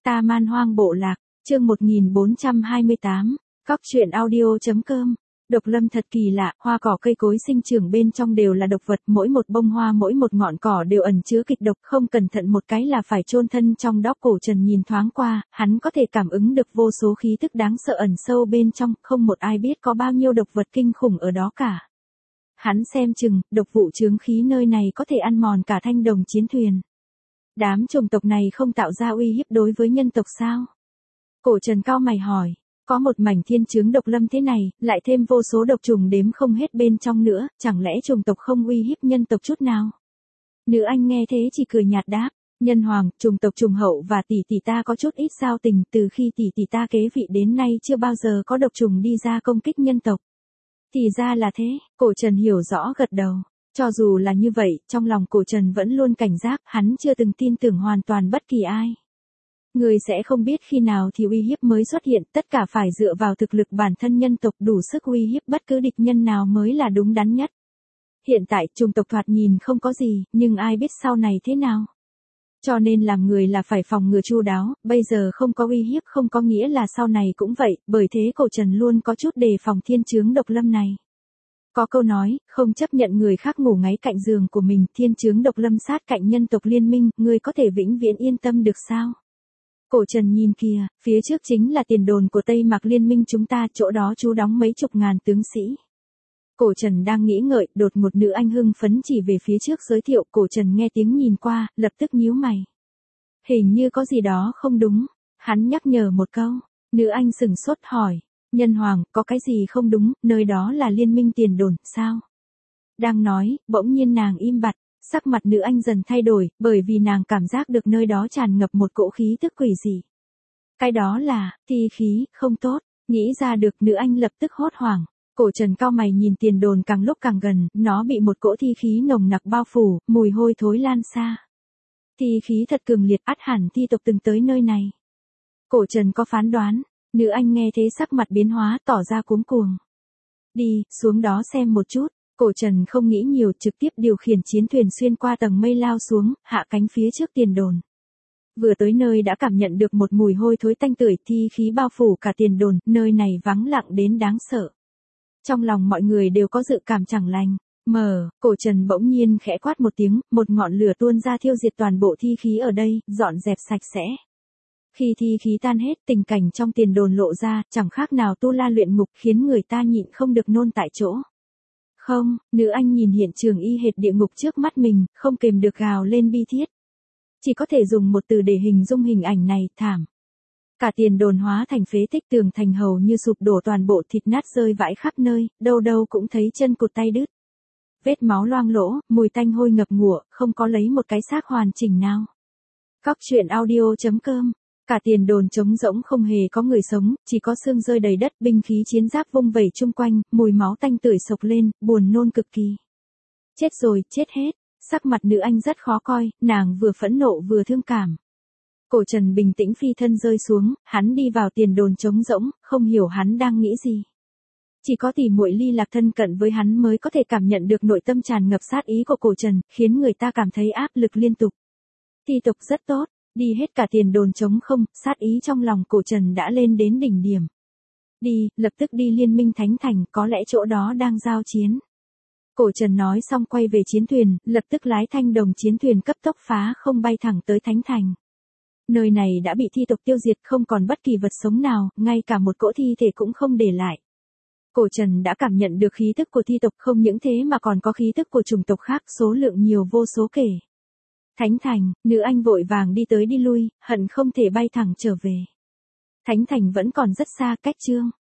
Ta Man Hoang Bộ Lạc, chương 1428, Cóc truyện audio.com. Độc lâm thật kỳ lạ, hoa cỏ cây cối sinh trưởng bên trong đều là độc vật, mỗi một bông hoa mỗi một ngọn cỏ đều ẩn chứa kịch độc, không cẩn thận một cái là phải chôn thân trong đó. Cổ Trần nhìn thoáng qua, hắn có thể cảm ứng được vô số khí tức đáng sợ ẩn sâu bên trong, không một ai biết có bao nhiêu độc vật kinh khủng ở đó cả. Hắn xem chừng, độc vụ chướng khí nơi này có thể ăn mòn cả thanh đồng chiến thuyền. Đám chủng tộc này không tạo ra uy hiếp đối với nhân tộc sao? Cổ Trần cau mày hỏi. Có một mảnh thiên chướng độc lâm thế này, lại thêm vô số độc trùng đếm không hết bên trong nữa, chẳng lẽ chủng tộc không uy hiếp nhân tộc chút nào? Nữ anh nghe thế chỉ cười nhạt đáp, nhân hoàng, chủng tộc trùng hậu và tỷ tỷ ta có chút ít giao tình, từ khi tỷ tỷ ta kế vị đến nay chưa bao giờ có độc trùng đi ra công kích nhân tộc. Thì ra là thế, Cổ Trần hiểu rõ gật đầu. Cho dù là như vậy, trong lòng Cổ Trần vẫn luôn cảnh giác, hắn chưa từng tin tưởng hoàn toàn bất kỳ ai. Người sẽ không biết khi nào thì uy hiếp mới xuất hiện, tất cả phải dựa vào thực lực bản thân nhân tộc đủ sức uy hiếp bất cứ địch nhân nào mới là đúng đắn nhất. Hiện tại, chủng tộc thoạt nhìn không có gì, nhưng ai biết sau này thế nào. Cho nên làm người là phải phòng ngừa chu đáo, bây giờ không có uy hiếp không có nghĩa là sau này cũng vậy, bởi thế Cổ Trần luôn có chút đề phòng thiên chướng độc lâm này. Có câu nói, không chấp nhận người khác ngủ ngáy cạnh giường của mình, thiên chướng độc lâm sát cạnh nhân tộc liên minh, người có thể vĩnh viễn yên tâm được sao? Cổ Trần nhìn kìa, phía trước chính là tiền đồn của Tây Mạc Liên minh chúng ta, chỗ đó trú đóng mấy chục ngàn tướng sĩ. Cổ Trần đang nghĩ ngợi, đột một nữ anh hưng phấn chỉ về phía trước giới thiệu. Cổ Trần nghe tiếng nhìn qua, lập tức nhíu mày. Hình như có gì đó không đúng, hắn nhắc nhở một câu. Nữ anh sửng sốt hỏi, nhân hoàng, có cái gì không đúng, nơi đó là liên minh tiền đồn, sao? Đang nói, bỗng nhiên nàng im bặt. Sắc mặt nữ anh dần thay đổi, bởi vì nàng cảm giác được nơi đó tràn ngập một cỗ khí tức quỷ dị. Cái đó là, thi khí, không tốt, nghĩ ra được nữ anh lập tức hốt hoảng. Cổ Trần cau mày nhìn tiền đồn càng lúc càng gần, nó bị một cỗ thi khí nồng nặc bao phủ, mùi hôi thối lan xa. Thi khí thật cường liệt, ắt hẳn thi tộc từng tới nơi này. Cổ Trần có phán đoán, nữ anh nghe thế sắc mặt biến hóa tỏ ra cuống cuồng. Đi, xuống đó xem một chút. Cổ Trần không nghĩ nhiều, trực tiếp điều khiển chiến thuyền xuyên qua tầng mây lao xuống, hạ cánh phía trước tiền đồn. Vừa tới nơi đã cảm nhận được một mùi hôi thối tanh tưởi, thi khí bao phủ cả tiền đồn, nơi này vắng lặng đến đáng sợ. Trong lòng mọi người đều có dự cảm chẳng lành. Cổ Trần bỗng nhiên khẽ quát một tiếng, một ngọn lửa tuôn ra thiêu diệt toàn bộ thi khí ở đây, dọn dẹp sạch sẽ. Khi thi khí tan hết, tình cảnh trong tiền đồn lộ ra, chẳng khác nào tu la luyện ngục, khiến người ta nhịn không được nôn tại chỗ. Không, nữ anh nhìn hiện trường y hệt địa ngục trước mắt mình, không kềm được gào lên bi thiết. Chỉ có thể dùng một từ để hình dung hình ảnh này, thảm. Cả tiền đồn hóa thành phế tích, tường thành hầu như sụp đổ, toàn bộ thịt nát rơi vãi khắp nơi, đâu đâu cũng thấy chân cụt tay đứt. Vết máu loang lỗ, mùi tanh hôi ngập ngụa, không có lấy một cái xác hoàn chỉnh nào. Cóc truyện audio.com. Cả tiền đồn trống rỗng, không hề có người sống, chỉ có xương rơi đầy đất, binh khí chiến giáp vung vẩy chung quanh, mùi máu tanh tưởi sộc lên, buồn nôn cực kỳ. Chết rồi, chết hết. Sắc mặt nữ anh rất khó coi, nàng vừa phẫn nộ vừa thương cảm. Cổ Trần bình tĩnh phi thân rơi xuống, hắn đi vào tiền đồn trống rỗng, không hiểu hắn đang nghĩ gì. Chỉ có tỷ muội Ly Lạc thân cận với hắn mới có thể cảm nhận được nội tâm tràn ngập sát ý của Cổ Trần, khiến người ta cảm thấy áp lực liên tục. Thi tộc rất tốt. Đi hết cả tiền đồn trống không, sát ý trong lòng Cổ Trần đã lên đến đỉnh điểm. Đi, lập tức đi liên minh Thánh Thành, có lẽ chỗ đó đang giao chiến. Cổ Trần nói xong quay về chiến thuyền, lập tức lái thanh đồng chiến thuyền cấp tốc phá không bay thẳng tới Thánh Thành. Nơi này đã bị thi tộc tiêu diệt, không còn bất kỳ vật sống nào, ngay cả một cỗ thi thể cũng không để lại. Cổ Trần đã cảm nhận được khí tức của thi tộc, không những thế mà còn có khí tức của chủng tộc khác, số lượng nhiều vô số kể. Thánh Thành, nữ anh vội vàng đi tới đi lui, hận không thể bay thẳng trở về. Thánh Thành vẫn còn rất xa, cách chương